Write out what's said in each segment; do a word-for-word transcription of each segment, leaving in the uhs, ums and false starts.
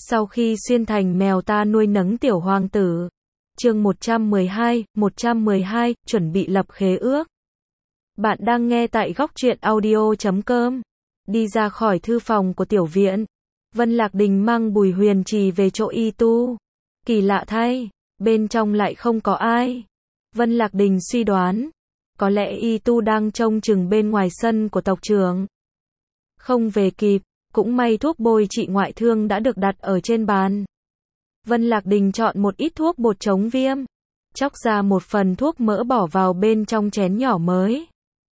Sau khi xuyên thành mèo ta nuôi nấng tiểu hoàng tử. Chương một trăm mười hai, một trăm mười hai, chuẩn bị lập khế ước. Bạn đang nghe tại góc truyện audio chấm com. Đi ra khỏi thư phòng của tiểu viện, Vân Lạc Đình mang Bùi Huyền Trì về chỗ y tu. Kỳ lạ thay, bên trong lại không có ai. Vân Lạc Đình suy đoán, có lẽ y tu đang trông chừng bên ngoài sân của tộc trưởng. Không về kịp, cũng may thuốc bôi trị ngoại thương đã được đặt ở trên bàn. Vân Lạc Đình chọn một ít thuốc bột chống viêm, chóc ra một phần thuốc mỡ bỏ vào bên trong chén nhỏ mới.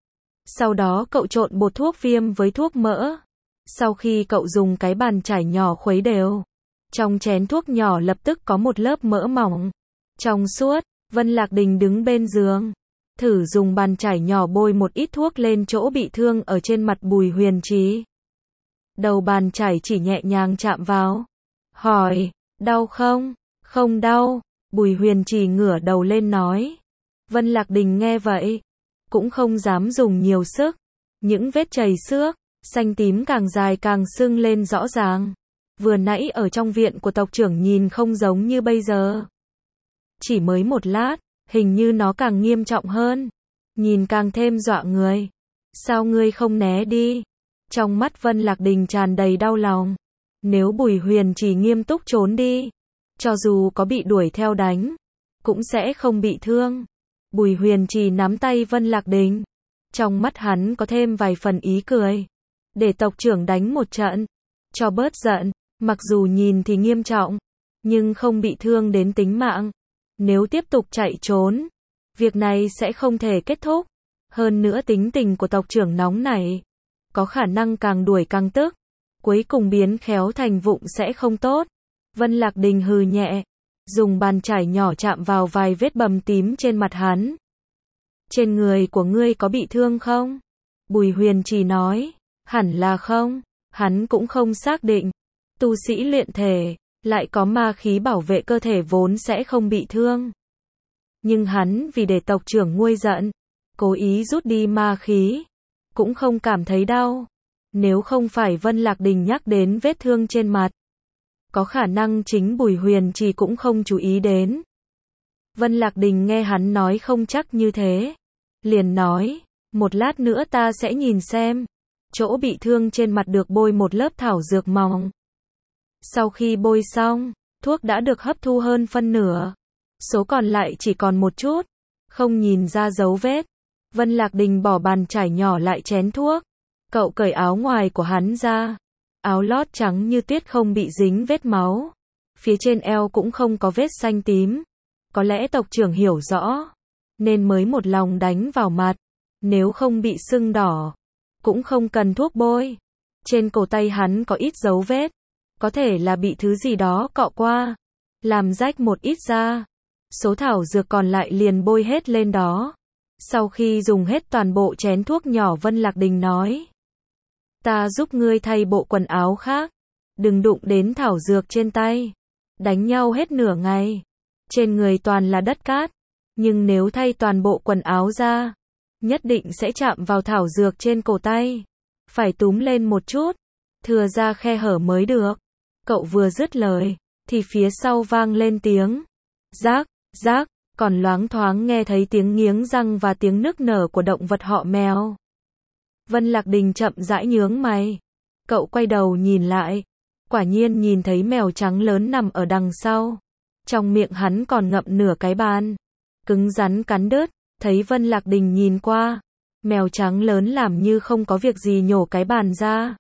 Sau đó cậu trộn bột thuốc viêm với thuốc mỡ. Sau khi cậu dùng cái bàn chải nhỏ khuấy đều, trong chén thuốc nhỏ lập tức có một lớp mỡ mỏng, trong suốt. Vân Lạc Đình đứng bên giường, thử dùng bàn chải nhỏ bôi một ít thuốc lên chỗ bị thương ở trên mặt Bùi Huyền Trì. Đầu bàn chải chỉ nhẹ nhàng chạm vào. Hỏi, đau không? Không đau. Bùi Huyền Trì ngửa đầu lên nói. Vân Lạc Đình nghe vậy, cũng không dám dùng nhiều sức. Những vết chảy xước, xanh tím càng dài càng sưng lên rõ ràng. Vừa nãy ở trong viện của tộc trưởng nhìn không giống như bây giờ. Chỉ mới một lát, hình như nó càng nghiêm trọng hơn. Nhìn càng thêm dọa người. Sao ngươi không né đi? Trong mắt Vân Lạc Đình tràn đầy đau lòng. Nếu Bùi Huyền Trì nghiêm túc trốn đi, cho dù có bị đuổi theo đánh, cũng sẽ không bị thương. Bùi Huyền Trì nắm tay Vân Lạc Đình. Trong mắt hắn có thêm vài phần ý cười. Để tộc trưởng đánh một trận, cho bớt giận. Mặc dù nhìn thì nghiêm trọng, nhưng không bị thương đến tính mạng. Nếu tiếp tục chạy trốn, việc này sẽ không thể kết thúc. Hơn nữa tính tình của tộc trưởng nóng nảy, có khả năng càng đuổi càng tức, cuối cùng biến khéo thành vụng sẽ không tốt. Vân Lạc Đình hừ nhẹ, dùng bàn chải nhỏ chạm vào vài vết bầm tím trên mặt hắn. Trên người của ngươi có bị thương không? Bùi Huyền Trì nói, hẳn là không. Hắn cũng không xác định. Tu sĩ luyện thể, lại có ma khí bảo vệ cơ thể vốn sẽ không bị thương. Nhưng hắn vì để tộc trưởng nguôi giận, cố ý rút đi ma khí, cũng không cảm thấy đau. Nếu không phải Vân Lạc Đình nhắc đến vết thương trên mặt, có khả năng chính Bùi Huyền Trì cũng không chú ý đến. Vân Lạc Đình nghe hắn nói không chắc như thế, liền nói, một lát nữa ta sẽ nhìn xem. Chỗ bị thương trên mặt được bôi một lớp thảo dược mỏng. Sau khi bôi xong, thuốc đã được hấp thu hơn phân nửa. Số còn lại chỉ còn một chút, không nhìn ra dấu vết. Vân Lạc Đình bỏ bàn chải nhỏ lại chén thuốc. Cậu cởi áo ngoài của hắn ra. Áo lót trắng như tuyết không bị dính vết máu. Phía trên eo cũng không có vết xanh tím. Có lẽ tộc trưởng hiểu rõ, nên mới một lòng đánh vào mặt. Nếu không bị sưng đỏ, cũng không cần thuốc bôi. Trên cổ tay hắn có ít dấu vết. Có thể là bị thứ gì đó cọ qua, làm rách một ít da. Số thảo dược còn lại liền bôi hết lên đó. Sau khi dùng hết toàn bộ chén thuốc nhỏ, Vân Lạc Đình nói, ta giúp ngươi thay bộ quần áo khác. Đừng đụng đến thảo dược trên tay. Đánh nhau hết nửa ngày, trên người toàn là đất cát. Nhưng nếu thay toàn bộ quần áo ra, nhất định sẽ chạm vào thảo dược trên cổ tay. Phải túm lên một chút, thừa ra khe hở mới được. Cậu vừa dứt lời, thì phía sau vang lên tiếng rác, rác, còn loáng thoáng nghe thấy tiếng nghiến răng và tiếng nức nở của động vật họ mèo. Vân Lạc Đình chậm rãi nhướng mày. Cậu quay đầu nhìn lại, quả nhiên nhìn thấy mèo trắng lớn nằm ở đằng sau. Trong miệng hắn còn ngậm nửa cái bàn, cứng rắn cắn đứt. Thấy Vân Lạc Đình nhìn qua, mèo trắng lớn làm như không có việc gì nhổ cái bàn ra.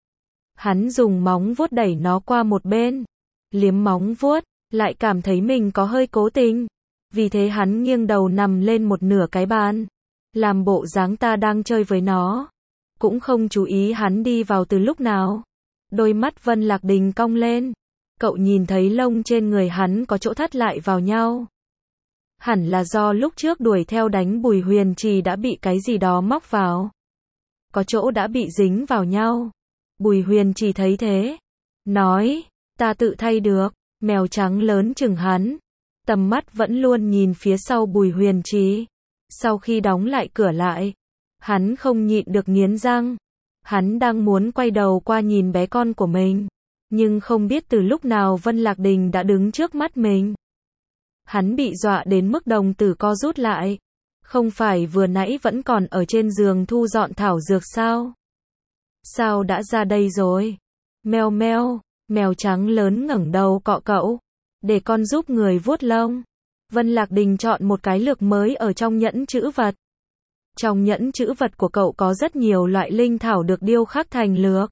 Hắn dùng móng vuốt đẩy nó qua một bên, liếm móng vuốt, lại cảm thấy mình có hơi cố tình. Vì thế hắn nghiêng đầu nằm lên một nửa cái bàn, làm bộ dáng ta đang chơi với nó. Cũng không chú ý hắn đi vào từ lúc nào. Đôi mắt Vân Lạc Đình cong lên. Cậu nhìn thấy lông trên người hắn có chỗ thắt lại vào nhau. Hẳn là do lúc trước đuổi theo đánh Bùi Huyền Trì đã bị cái gì đó móc vào. Có chỗ đã bị dính vào nhau. Bùi Huyền Trì thấy thế, nói, ta tự thay được. Mèo trắng lớn chừng hắn, tầm mắt vẫn luôn nhìn phía sau Bùi Huyền Trì. Sau khi đóng lại cửa lại, hắn không nhịn được nghiến răng. Hắn đang muốn quay đầu qua nhìn bé con của mình, Nhưng không biết từ lúc nào Vân Lạc Đình đã đứng trước mắt mình. Hắn bị dọa đến mức đồng tử co rút lại. Không phải vừa nãy vẫn còn ở trên giường thu dọn thảo dược sao? Sao đã ra đây rồi? Meo meo, mèo trắng lớn ngẩng đầu cọ cậu. Để con giúp người vuốt lông. Vân Lạc Đình chọn một cái lược mới ở trong nhẫn trữ vật. Trong nhẫn trữ vật của cậu có rất nhiều loại linh thảo được điêu khắc thành lược.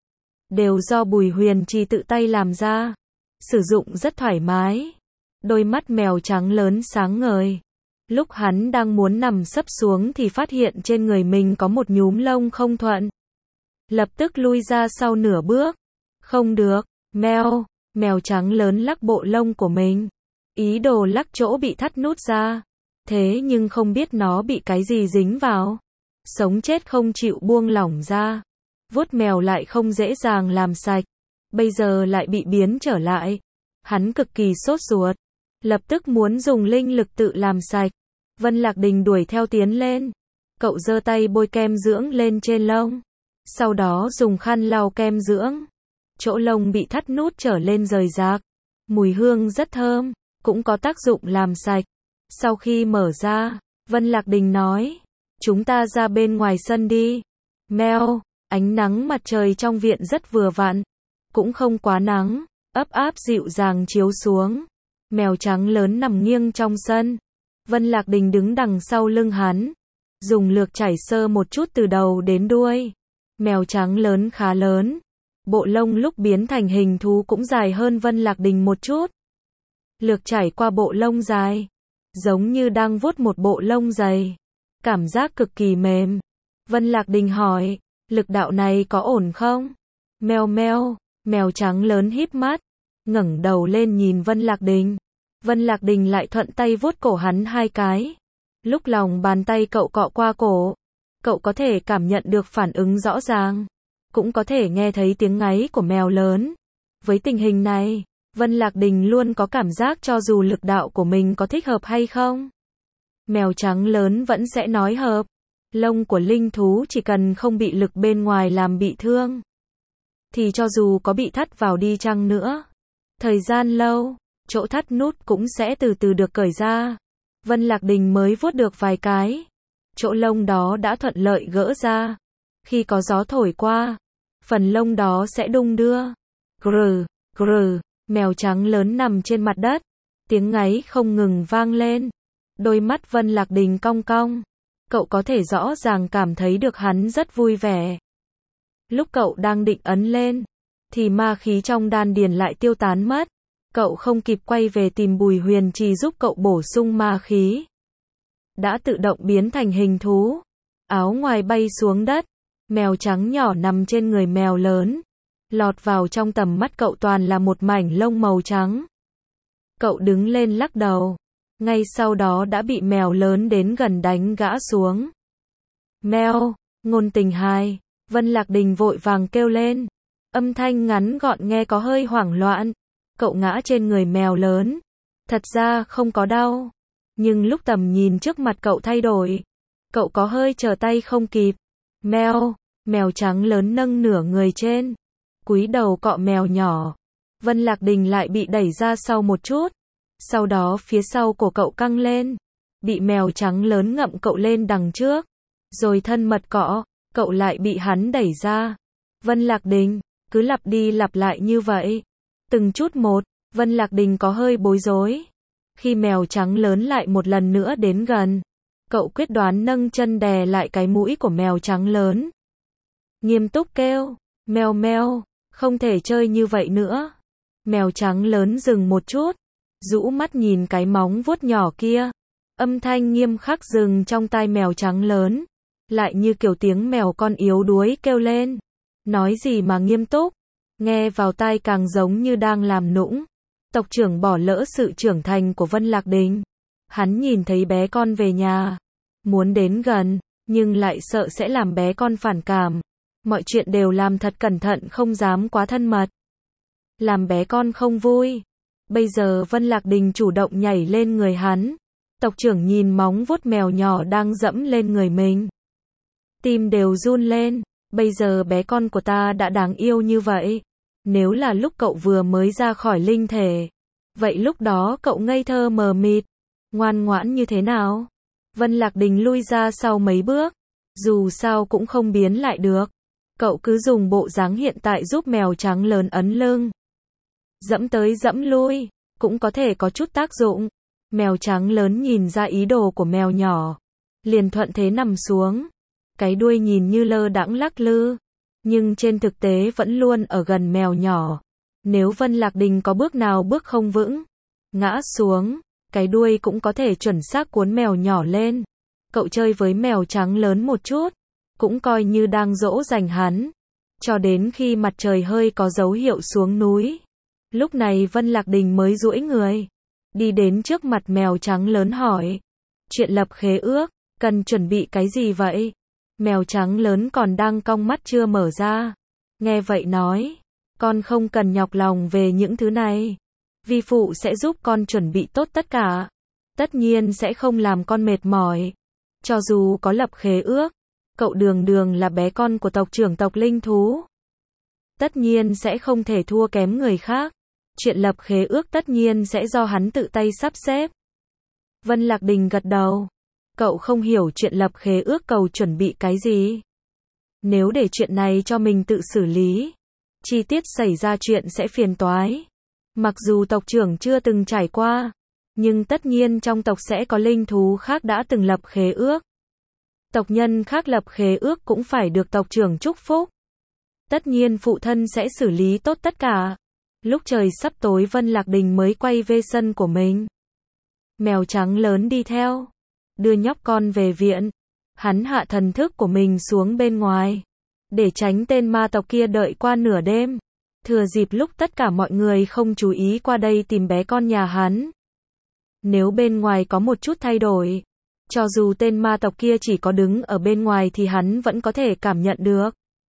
Đều do Bùi Huyền Trì tự tay làm ra. Sử dụng rất thoải mái. Đôi mắt mèo trắng lớn sáng ngời. Lúc hắn đang muốn nằm sấp xuống thì phát hiện trên người mình có một nhúm lông không thuận. Lập tức lui ra sau nửa bước. Không được, meo, mèo trắng lớn lắc bộ lông của mình. Ý đồ lắc chỗ bị thắt nút ra. Thế nhưng không biết nó bị cái gì dính vào. Sống chết không chịu buông lỏng ra. Vuốt mèo lại không dễ dàng làm sạch. Bây giờ lại bị biến trở lại. Hắn cực kỳ sốt ruột. Lập tức muốn dùng linh lực tự làm sạch. Vân Lạc Đình đuổi theo tiến lên. Cậu giơ tay bôi kem dưỡng lên trên lông. Sau đó dùng khăn lau kem dưỡng. Chỗ lông bị thắt nút trở lên rời rạc. Mùi hương rất thơm, cũng có tác dụng làm sạch. Sau khi mở ra, Vân Lạc Đình nói, chúng ta ra bên ngoài sân đi. Meo, ánh nắng mặt trời trong viện rất vừa vặn. Cũng không quá nắng, ấm áp dịu dàng chiếu xuống. Mèo trắng lớn nằm nghiêng trong sân. Vân Lạc Đình đứng đằng sau lưng hắn. Dùng lược chải sơ một chút từ đầu đến đuôi. Mèo trắng lớn khá lớn. Bộ lông lúc biến thành hình thú cũng dài hơn Vân Lạc Đình một chút. Lược chảy qua bộ lông dài. Giống như đang vuốt một bộ lông dày. Cảm giác cực kỳ mềm. Vân Lạc Đình hỏi, lực đạo này có ổn không? Meo meo, mèo trắng lớn híp mắt. Ngẩng đầu lên nhìn Vân Lạc Đình. Vân Lạc Đình lại thuận tay vuốt cổ hắn hai cái. Lúc lòng bàn tay cậu cọ qua cổ. Cậu có thể cảm nhận được phản ứng rõ ràng. Cũng có thể nghe thấy tiếng ngáy của mèo lớn. Với tình hình này, Vân Lạc Đình luôn có cảm giác cho dù lực đạo của mình có thích hợp hay không. Mèo trắng lớn vẫn sẽ nói hợp. Lông của linh thú chỉ cần không bị lực bên ngoài làm bị thương. Thì cho dù có bị thắt vào đi chăng nữa. Thời gian lâu, chỗ thắt nút cũng sẽ từ từ được cởi ra. Vân Lạc Đình mới vuốt được vài cái. Chỗ lông đó đã thuận lợi gỡ ra. Khi có gió thổi qua, phần lông đó sẽ đung đưa. Grừ, grừ, mèo trắng lớn nằm trên mặt đất. Tiếng ngáy không ngừng vang lên. Đôi mắt Vân Lạc Đình cong cong. Cậu có thể rõ ràng cảm thấy được hắn rất vui vẻ. Lúc cậu đang định ấn lên, thì ma khí trong đan điền lại tiêu tán mất. Cậu không kịp quay về tìm Bùi Huyền Trì giúp cậu bổ sung ma khí. Đã tự động biến thành hình thú. Áo ngoài bay xuống đất. Mèo trắng nhỏ nằm trên người mèo lớn. Lọt vào trong tầm mắt cậu toàn là một mảnh lông màu trắng. Cậu đứng lên lắc đầu. Ngay sau đó đã bị mèo lớn đến gần đánh gã xuống. Meo, ngôn tình hai. Vân Lạc Đình vội vàng kêu lên. Âm thanh ngắn gọn nghe có hơi hoảng loạn. Cậu ngã trên người mèo lớn. Thật ra không có đau. Nhưng lúc tầm nhìn trước mặt cậu thay đổi. Cậu có hơi trở tay không kịp. Meo, mèo trắng lớn nâng nửa người trên. Cúi đầu cọ mèo nhỏ. Vân Lạc Đình lại bị đẩy ra sau một chút. Sau đó phía sau cổ cậu căng lên. Bị mèo trắng lớn ngậm cậu lên đằng trước. Rồi thân mật cọ, cậu lại bị hắn đẩy ra. Vân Lạc Đình, cứ lặp đi lặp lại như vậy. Từng chút một, Vân Lạc Đình có hơi bối rối. Khi mèo trắng lớn lại một lần nữa đến gần, cậu quyết đoán nâng chân đè lại cái mũi của mèo trắng lớn. Nghiêm túc kêu, meo meo, không thể chơi như vậy nữa. Mèo trắng lớn dừng một chút, rũ mắt nhìn cái móng vuốt nhỏ kia. Âm thanh nghiêm khắc dừng trong tai mèo trắng lớn. Lại như kiểu tiếng mèo con yếu đuối kêu lên. Nói gì mà nghiêm túc. Nghe vào tai càng giống như đang làm nũng. Tộc trưởng bỏ lỡ sự trưởng thành của Vân Lạc Đình. Hắn nhìn thấy bé con về nhà. Muốn đến gần, nhưng lại sợ sẽ làm bé con phản cảm. Mọi chuyện đều làm thật cẩn thận không dám quá thân mật. Làm bé con không vui. Bây giờ Vân Lạc Đình chủ động nhảy lên người hắn. Tộc trưởng nhìn móng vuốt mèo nhỏ đang dẫm lên người mình. Tim đều run lên. Bây giờ bé con của ta đã đáng yêu như vậy. Nếu là lúc cậu vừa mới ra khỏi linh thể, vậy lúc đó cậu ngây thơ mờ mịt, ngoan ngoãn như thế nào? Vân Lạc Đình lui ra sau mấy bước, dù sao cũng không biến lại được. Cậu cứ dùng bộ dáng hiện tại giúp mèo trắng lớn ấn lưng. Dẫm tới dẫm lui, cũng có thể có chút tác dụng. Mèo trắng lớn nhìn ra ý đồ của mèo nhỏ, liền thuận thế nằm xuống. Cái đuôi nhìn như lơ đãng lắc lư, nhưng trên thực tế vẫn luôn ở gần mèo nhỏ. Nếu Vân Lạc Đình có bước nào bước không vững, ngã xuống, cái đuôi cũng có thể chuẩn xác cuốn mèo nhỏ lên. Cậu chơi với mèo trắng lớn một chút, cũng coi như đang dỗ dành hắn. Cho đến khi mặt trời hơi có dấu hiệu xuống núi. Lúc này Vân Lạc Đình mới duỗi người, đi đến trước mặt mèo trắng lớn hỏi. Chuyện lập khế ước, cần chuẩn bị cái gì vậy? Mèo trắng lớn còn đang cong mắt chưa mở ra. Nghe vậy nói, con không cần nhọc lòng về những thứ này. Vi phụ sẽ giúp con chuẩn bị tốt tất cả. Tất nhiên sẽ không làm con mệt mỏi. Cho dù có lập khế ước, cậu đường đường là bé con của tộc trưởng tộc linh thú. Tất nhiên sẽ không thể thua kém người khác. Chuyện lập khế ước tất nhiên sẽ do hắn tự tay sắp xếp. Vân Lạc Đình gật đầu. Cậu không hiểu chuyện lập khế ước cầu chuẩn bị cái gì. Nếu để chuyện này cho mình tự xử lý, chi tiết xảy ra chuyện sẽ phiền toái. Mặc dù tộc trưởng chưa từng trải qua, nhưng tất nhiên trong tộc sẽ có linh thú khác đã từng lập khế ước. Tộc nhân khác lập khế ước cũng phải được tộc trưởng chúc phúc. Tất nhiên phụ thân sẽ xử lý tốt tất cả. Lúc trời sắp tối Vân Lạc Đình mới quay về sân của mình. Mèo trắng lớn đi theo, đưa nhóc con về viện. Hắn hạ thần thức của mình xuống bên ngoài, để tránh tên ma tộc kia đợi qua nửa đêm. Thừa dịp lúc tất cả mọi người không chú ý qua đây tìm bé con nhà hắn. Nếu bên ngoài có một chút thay đổi, cho dù tên ma tộc kia chỉ có đứng ở bên ngoài thì hắn vẫn có thể cảm nhận được.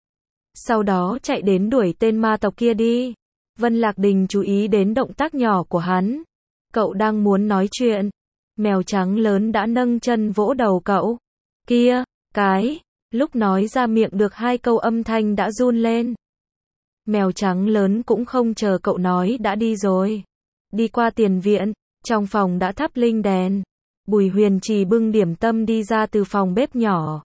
Sau đó chạy đến đuổi tên ma tộc kia đi. Vân Lạc Đình chú ý đến động tác nhỏ của hắn. Cậu đang muốn nói chuyện, mèo trắng lớn đã nâng chân vỗ đầu cậu. Kia, cái, lúc nói ra miệng được hai câu âm thanh đã run lên. Mèo trắng lớn cũng không chờ cậu nói đã đi rồi. Đi qua tiền viện, trong phòng đã thắp linh đèn. Bùi Huyền Trì bưng điểm tâm đi ra từ phòng bếp nhỏ.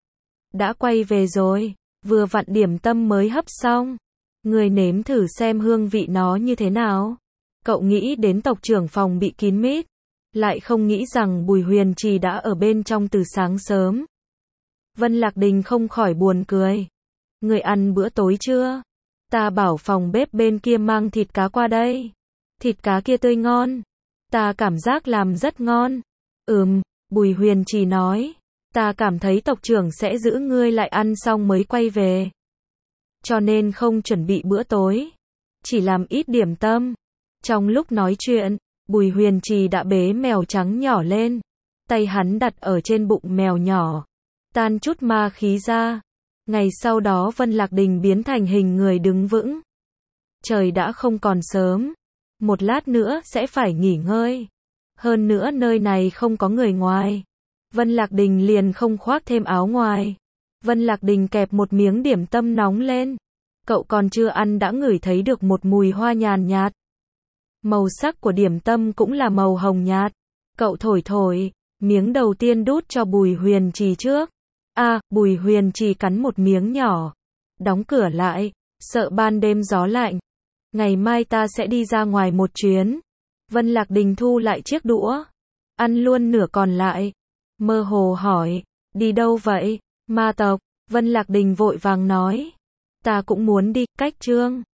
Đã quay về rồi, vừa vặn điểm tâm mới hấp xong. Người nếm thử xem hương vị nó như thế nào. Cậu nghĩ đến tộc trưởng phòng bị kín mít, lại không nghĩ rằng Bùi Huyền Trì đã ở bên trong từ sáng sớm. Vân Lạc Đình không khỏi buồn cười. Người ăn bữa tối chưa? Ta bảo phòng bếp bên kia mang thịt cá qua đây. Thịt cá kia tươi ngon. Ta cảm giác làm rất ngon. Ừm, Bùi Huyền Trì nói. Ta cảm thấy tộc trưởng sẽ giữ ngươi lại ăn xong mới quay về. Cho nên không chuẩn bị bữa tối. Chỉ làm ít điểm tâm. Trong lúc nói chuyện, Bùi Huyền Trì đã bế mèo trắng nhỏ lên. Tay hắn đặt ở trên bụng mèo nhỏ. Tan chút ma khí ra. Ngày sau đó Vân Lạc Đình biến thành hình người đứng vững. Trời đã không còn sớm. Một lát nữa sẽ phải nghỉ ngơi. Hơn nữa nơi này không có người ngoài. Vân Lạc Đình liền không khoác thêm áo ngoài. Vân Lạc Đình kẹp một miếng điểm tâm nóng lên. Cậu còn chưa ăn đã ngửi thấy được một mùi hoa nhàn nhạt. Màu sắc của điểm tâm cũng là màu hồng nhạt. Cậu thổi thổi, miếng đầu tiên đút cho Bùi Huyền Trì trước. À, Bùi Huyền Trì cắn một miếng nhỏ. Đóng cửa lại, sợ ban đêm gió lạnh. Ngày mai ta sẽ đi ra ngoài một chuyến. Vân Lạc Đình thu lại chiếc đũa. Ăn luôn nửa còn lại. Mơ hồ hỏi, đi đâu vậy? Ma tộc. Vân Lạc Đình vội vàng nói. Ta cũng muốn đi, cách Trương.